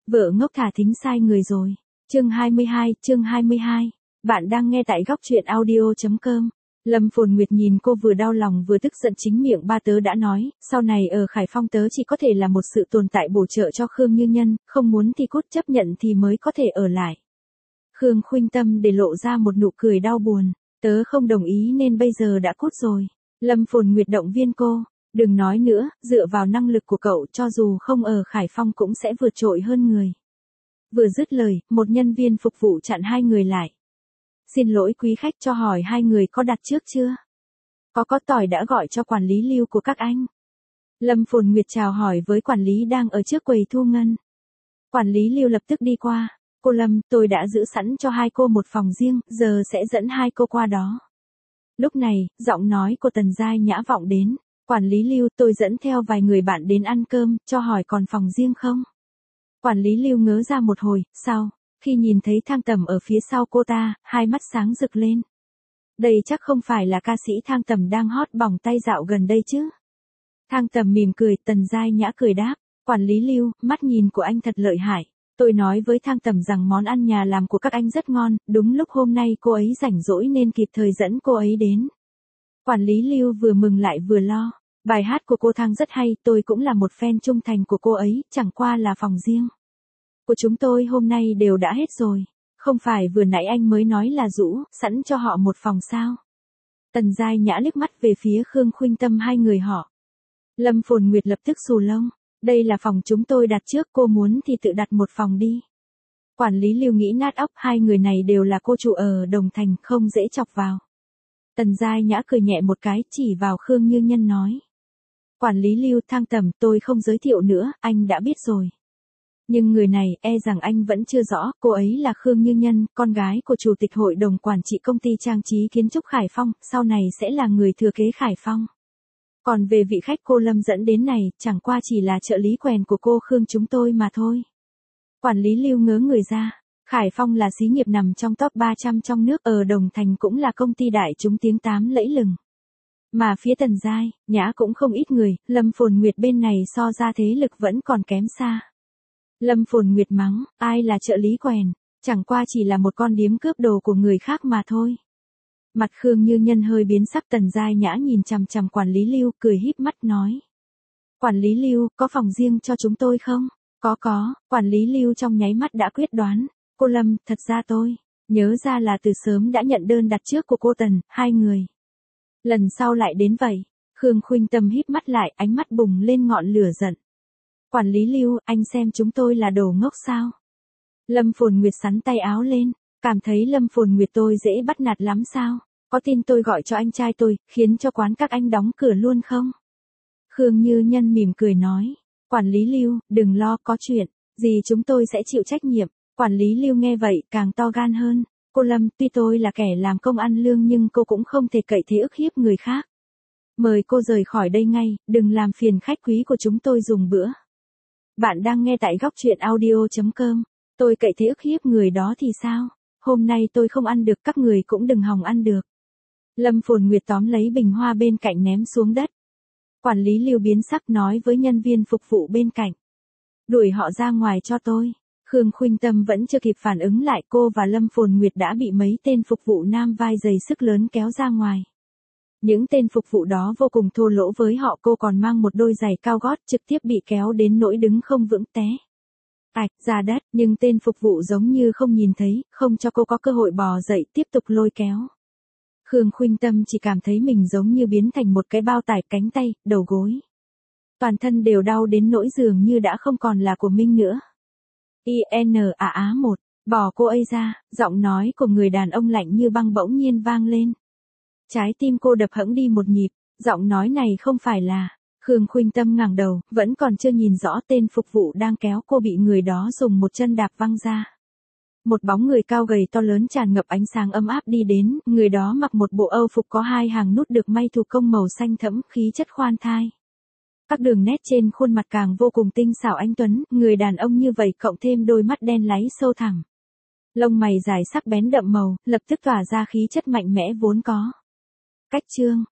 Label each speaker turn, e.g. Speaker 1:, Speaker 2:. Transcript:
Speaker 1: Vợ ngốc thả thính sai người rồi. Chương 22. Bạn đang nghe tại góc truyện audio.com. Lâm Phồn Nguyệt nhìn cô vừa đau lòng vừa tức giận, chính miệng ba tớ đã nói, sau này ở Khải Phong tớ chỉ có thể là một sự tồn tại bổ trợ cho Khương Như Nhân, không muốn thì cút, chấp nhận thì mới có thể ở lại. Khương Khuynh Tâm để lộ ra một nụ cười đau buồn, tớ không đồng ý nên bây giờ đã cút rồi. Lâm Phồn Nguyệt động viên cô, đừng nói nữa, dựa vào năng lực của cậu cho dù không ở Khải Phong cũng sẽ vượt trội hơn người. Vừa dứt lời, một nhân viên phục vụ chặn hai người lại. Xin lỗi quý khách, cho hỏi hai người có đặt trước chưa? Có tỏi đã gọi cho quản lý Lưu của các anh. Lâm Phồn Nguyệt chào hỏi với quản lý đang ở trước quầy thu ngân. Quản lý Lưu lập tức đi qua. Cô Lâm, tôi đã giữ sẵn cho hai cô một phòng riêng, giờ sẽ dẫn hai cô qua đó. Lúc này, giọng nói của Tần Giai Nhã vọng đến. Quản lý Lưu, tôi dẫn theo vài người bạn đến ăn cơm, cho hỏi còn phòng riêng không? Quản lý Lưu ngớ ra một hồi, sau, khi nhìn thấy Thang Tầm ở phía sau cô ta, hai mắt sáng rực lên. Đây chắc không phải là ca sĩ Thang Tầm đang hot bỏng tay dạo gần đây chứ? Thang Tầm mỉm cười, Tần Giai Nhã cười đáp, quản lý Lưu, mắt nhìn của anh thật lợi hại. Tôi nói với Thang Tầm rằng món ăn nhà làm của các anh rất ngon, đúng lúc hôm nay cô ấy rảnh rỗi nên kịp thời dẫn cô ấy đến. Quản lý Lưu vừa mừng lại vừa lo. Bài hát của cô Thang rất hay, tôi cũng là một fan trung thành của cô ấy, chẳng qua là phòng riêng của chúng tôi hôm nay đều đã hết rồi. Không phải vừa nãy anh mới nói là rũ sẵn cho họ một phòng sao? Tần Giai Nhã liếc mắt về phía Khương Khuynh Tâm, hai người họ. Lâm Phồn Nguyệt lập tức xù lông. Đây là phòng chúng tôi đặt trước, cô muốn thì tự đặt một phòng đi. Quản lý Lưu nghĩ nát óc, hai người này đều là cô chủ ở Đồng Thành, không dễ chọc vào. Tần Giai Nhã cười nhẹ một cái, chỉ vào Khương Như Nhân nói. Quản lý Lưu, Thang Tầm, tôi không giới thiệu nữa, anh đã biết rồi. Nhưng người này, e rằng anh vẫn chưa rõ, cô ấy là Khương Như Nhân, con gái của Chủ tịch Hội đồng Quản trị Công ty Trang trí Kiến trúc Khải Phong, sau này sẽ là người thừa kế Khải Phong. Còn về vị khách cô Lâm dẫn đến này, chẳng qua chỉ là trợ lý quèn của cô Khương chúng tôi mà thôi. Quản lý Lưu ngớ người ra. Khải Phong là xí nghiệp nằm trong top 300 trong nước, ở Đồng Thành cũng là công ty đại chúng tiếng tám lẫy lừng. Mà phía Tần Giai Nhã cũng không ít người, Lâm Phồn Nguyệt bên này so ra thế lực vẫn còn kém xa. Lâm Phồn Nguyệt mắng, ai là trợ lý quèn, chẳng qua chỉ là một con điếm cướp đồ của người khác mà thôi. Mặt Khương Như Nhân hơi biến sắc, Tần Giai Nhã nhìn chằm chằm quản lý Lưu, cười híp mắt nói. Quản lý Lưu, có phòng riêng cho chúng tôi không? Có, quản lý Lưu trong nháy mắt đã quyết đoán. Cô Lâm, thật ra tôi nhớ ra là từ sớm đã nhận đơn đặt trước của cô Tần, hai người. Lần sau lại đến vậy. Khương Khuynh Tâm híp mắt lại, ánh mắt bùng lên ngọn lửa giận. Quản lý Lưu, anh xem chúng tôi là đồ ngốc sao? Lâm Phồn Nguyệt xắn tay áo lên, cảm thấy Lâm Phồn Nguyệt tôi dễ bắt nạt lắm sao? Có tin tôi gọi cho anh trai tôi, khiến cho quán các anh đóng cửa luôn không? Khương Như Nhân mỉm cười nói, quản lý Lưu, đừng lo, có chuyện gì chúng tôi sẽ chịu trách nhiệm. Quản lý Lưu nghe vậy, càng to gan hơn. Cô Lâm, tuy tôi là kẻ làm công ăn lương nhưng cô cũng không thể cậy thế ức hiếp người khác. Mời cô rời khỏi đây ngay, đừng làm phiền khách quý của chúng tôi dùng bữa. Bạn đang nghe tại góc truyện audio.com. Tôi cậy thế ức hiếp người đó thì sao? Hôm nay tôi không ăn được, các người cũng đừng hòng ăn được. Lâm Phồn Nguyệt tóm lấy bình hoa bên cạnh ném xuống đất. Quản lý Lưu biến sắc nói với nhân viên phục vụ bên cạnh. Đuổi họ ra ngoài cho tôi. Khương Khuynh Tâm vẫn chưa kịp phản ứng lại, cô và Lâm Phồn Nguyệt đã bị mấy tên phục vụ nam vai dày sức lớn kéo ra ngoài. Những tên phục vụ đó vô cùng thô lỗ với họ, cô còn mang một đôi giày cao gót, trực tiếp bị kéo đến nỗi đứng không vững té ra đất, nhưng tên phục vụ giống như không nhìn thấy, không cho cô có cơ hội bò dậy, tiếp tục lôi kéo. Khương Khuynh Tâm chỉ cảm thấy mình giống như biến thành một cái bao tải, cánh tay, đầu gối. Toàn thân đều đau đến nỗi dường như đã không còn là của mình nữa. INAA1, bỏ cô ấy ra, giọng nói của người đàn ông lạnh như băng bỗng nhiên vang lên. Trái tim cô đập hẫng đi một nhịp, giọng nói này không phải là. Khương Khuynh Tâm ngẩng đầu, vẫn còn chưa nhìn rõ tên phục vụ đang kéo cô bị người đó dùng một chân đạp văng ra. Một bóng người cao gầy to lớn tràn ngập ánh sáng ấm áp đi đến, người đó mặc một bộ âu phục có hai hàng nút được may thủ công màu xanh thẫm, khí chất khoan thai. Các đường nét trên khuôn mặt càng vô cùng tinh xảo anh tuấn, người đàn ông như vậy cộng thêm đôi mắt đen láy sâu thẳm. Lông mày dài sắc bén đậm màu, lập tức tỏa ra khí chất mạnh mẽ vốn có. Cách chương